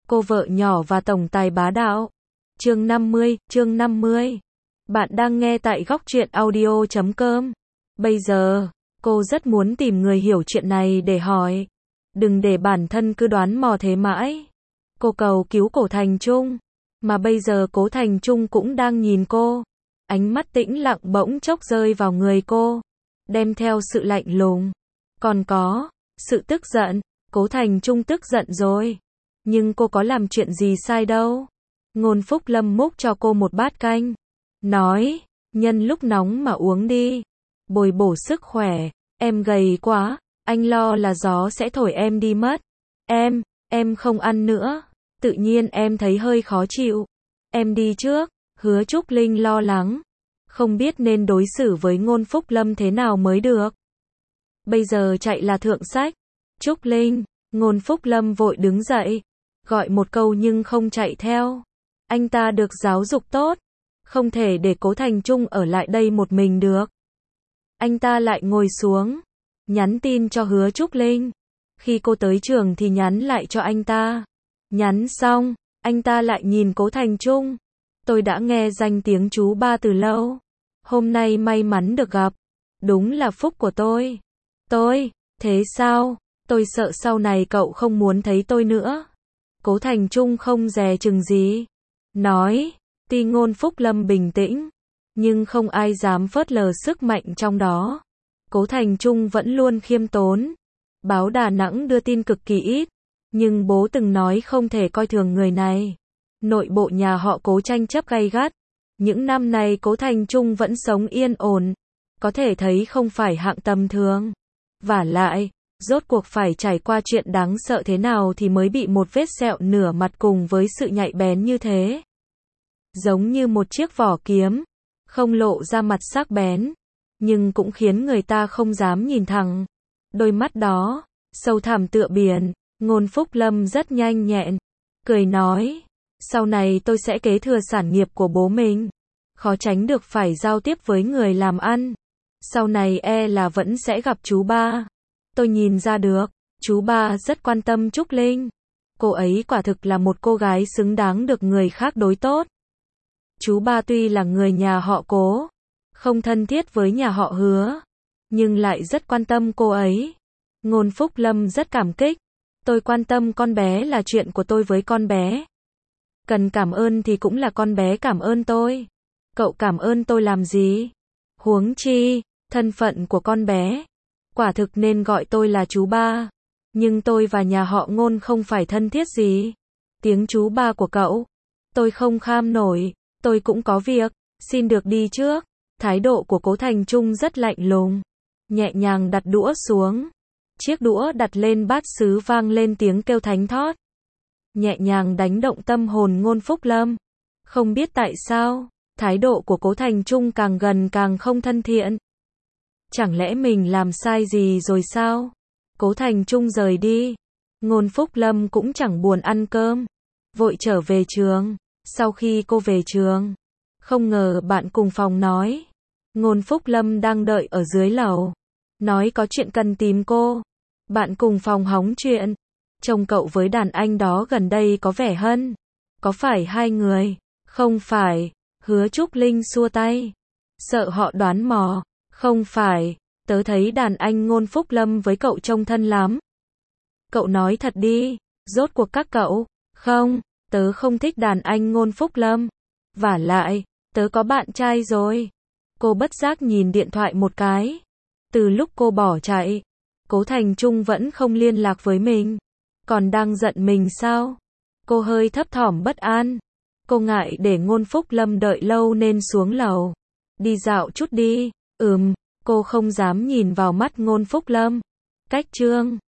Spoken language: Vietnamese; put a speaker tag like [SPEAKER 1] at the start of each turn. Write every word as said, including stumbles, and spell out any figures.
[SPEAKER 1] cô vợ nhỏ và tổng tài bá đạo. Chương năm mươi, chương năm mươi. Bạn đang nghe tại góc truyện audio chấm com. Bây giờ, cô rất muốn tìm người hiểu chuyện này để hỏi. Đừng để bản thân cứ đoán mò thế mãi. Cô cầu cứu Cố Thành Trung. Mà bây giờ Cố Thành Trung cũng đang nhìn cô. Ánh mắt tĩnh lặng bỗng chốc rơi vào người cô. Đem theo sự lạnh lùng. Còn có, sự tức giận. Cố Thành Trung tức giận rồi. Nhưng cô có làm chuyện gì sai đâu. Ngôn Phúc Lâm múc cho cô một bát canh. Nói, nhân lúc nóng mà uống đi. Bồi bổ sức khỏe. Em gầy quá, anh lo là gió sẽ thổi em đi mất. Em, em không ăn nữa. Tự nhiên em thấy hơi khó chịu. Em đi trước. Hứa Trúc Linh lo lắng. Không biết nên đối xử với Ngôn Phúc Lâm thế nào mới được. Bây giờ chạy là thượng sách. Trúc Linh, Ngôn Phúc Lâm vội đứng dậy. Gọi một câu nhưng không chạy theo. Anh ta được giáo dục tốt. Không thể để Cố Thành Trung ở lại đây một mình được. Anh ta lại ngồi xuống. Nhắn tin cho Hứa Trúc Linh. Khi cô tới trường thì nhắn lại cho anh ta. Nhắn xong, anh ta lại nhìn Cố Thành Trung. Tôi đã nghe danh tiếng chú ba từ lâu. Hôm nay may mắn được gặp. Đúng là phúc của tôi. Tôi, thế sao? Tôi sợ sau này cậu không muốn thấy tôi nữa. Cố Thành Trung không dè chừng gì. Nói, tuy Ngôn Phúc Lâm bình tĩnh, nhưng không ai dám phớt lờ sức mạnh trong đó. Cố Thành Trung vẫn luôn khiêm tốn. Báo Đà Nẵng đưa tin cực kỳ ít, nhưng bố từng nói không thể coi thường người này. Nội bộ nhà họ Cố tranh chấp gay gắt. Những năm này Cố Thành Trung vẫn sống yên ổn. Có thể thấy không phải hạng tầm thường. Vả lại, rốt cuộc phải trải qua chuyện đáng sợ thế nào thì mới bị một vết sẹo nửa mặt cùng với sự nhạy bén như thế. Giống như một chiếc vỏ kiếm, không lộ ra mặt sắc bén, nhưng cũng khiến người ta không dám nhìn thẳng. Đôi mắt đó, sâu thẳm tựa biển. Ngôn Phúc Lâm rất nhanh nhẹn, cười nói, sau này tôi sẽ kế thừa sản nghiệp của bố mình. Khó tránh được phải giao tiếp với người làm ăn. Sau này e là vẫn sẽ gặp chú ba. Tôi nhìn ra được, chú ba rất quan tâm Trúc Linh. Cô ấy quả thực là một cô gái xứng đáng được người khác đối tốt. Chú ba tuy là người nhà họ Cố, không thân thiết với nhà họ Hứa, nhưng lại rất quan tâm cô ấy. Ngôn Phúc Lâm rất cảm kích. Tôi quan tâm con bé là chuyện của tôi với con bé. Cần cảm ơn thì cũng là con bé cảm ơn tôi. Cậu cảm ơn tôi làm gì? Huống chi, thân phận của con bé. Quả thực nên gọi tôi là chú ba. Nhưng tôi và nhà họ Ngôn không phải thân thiết gì. Tiếng chú ba của cậu, tôi không kham nổi. Tôi cũng có việc, xin được đi trước. Thái độ của Cố Thành Trung rất lạnh lùng. Nhẹ nhàng đặt đũa xuống. Chiếc đũa đặt lên bát sứ vang lên tiếng kêu thánh thót. Nhẹ nhàng đánh động tâm hồn Ngôn Phúc Lâm. Không biết tại sao, thái độ của Cố Thành Trung càng gần càng không thân thiện. Chẳng lẽ mình làm sai gì rồi sao? Cố Thành Trung rời đi. Ngôn Phúc Lâm cũng chẳng buồn ăn cơm. Vội trở về trường. Sau khi cô về trường, không ngờ bạn cùng phòng nói. Ngôn Phúc Lâm đang đợi ở dưới lầu. Nói có chuyện cần tìm cô. Bạn cùng phòng hóng chuyện. Trông cậu với đàn anh đó gần đây có vẻ hân. Có phải hai người? Không phải. Hứa Trúc Linh xua tay. Sợ họ đoán mò. Không phải. Tớ thấy đàn anh Ngôn Phúc Lâm với cậu trông thân lắm. Cậu nói thật đi. Rốt cuộc các cậu. Không. Tớ không thích đàn anh Ngôn Phúc Lâm. Vả lại, tớ có bạn trai rồi. Cô bất giác nhìn điện thoại một cái. Từ lúc cô bỏ chạy, Cố Thành Trung vẫn không liên lạc với mình. Còn đang giận mình sao? Cô hơi thấp thỏm bất an. Cô ngại để Ngôn Phúc Lâm đợi lâu nên xuống lầu. Đi dạo chút đi. Ừm, cô không dám nhìn vào mắt Ngôn Phúc Lâm. Cách chương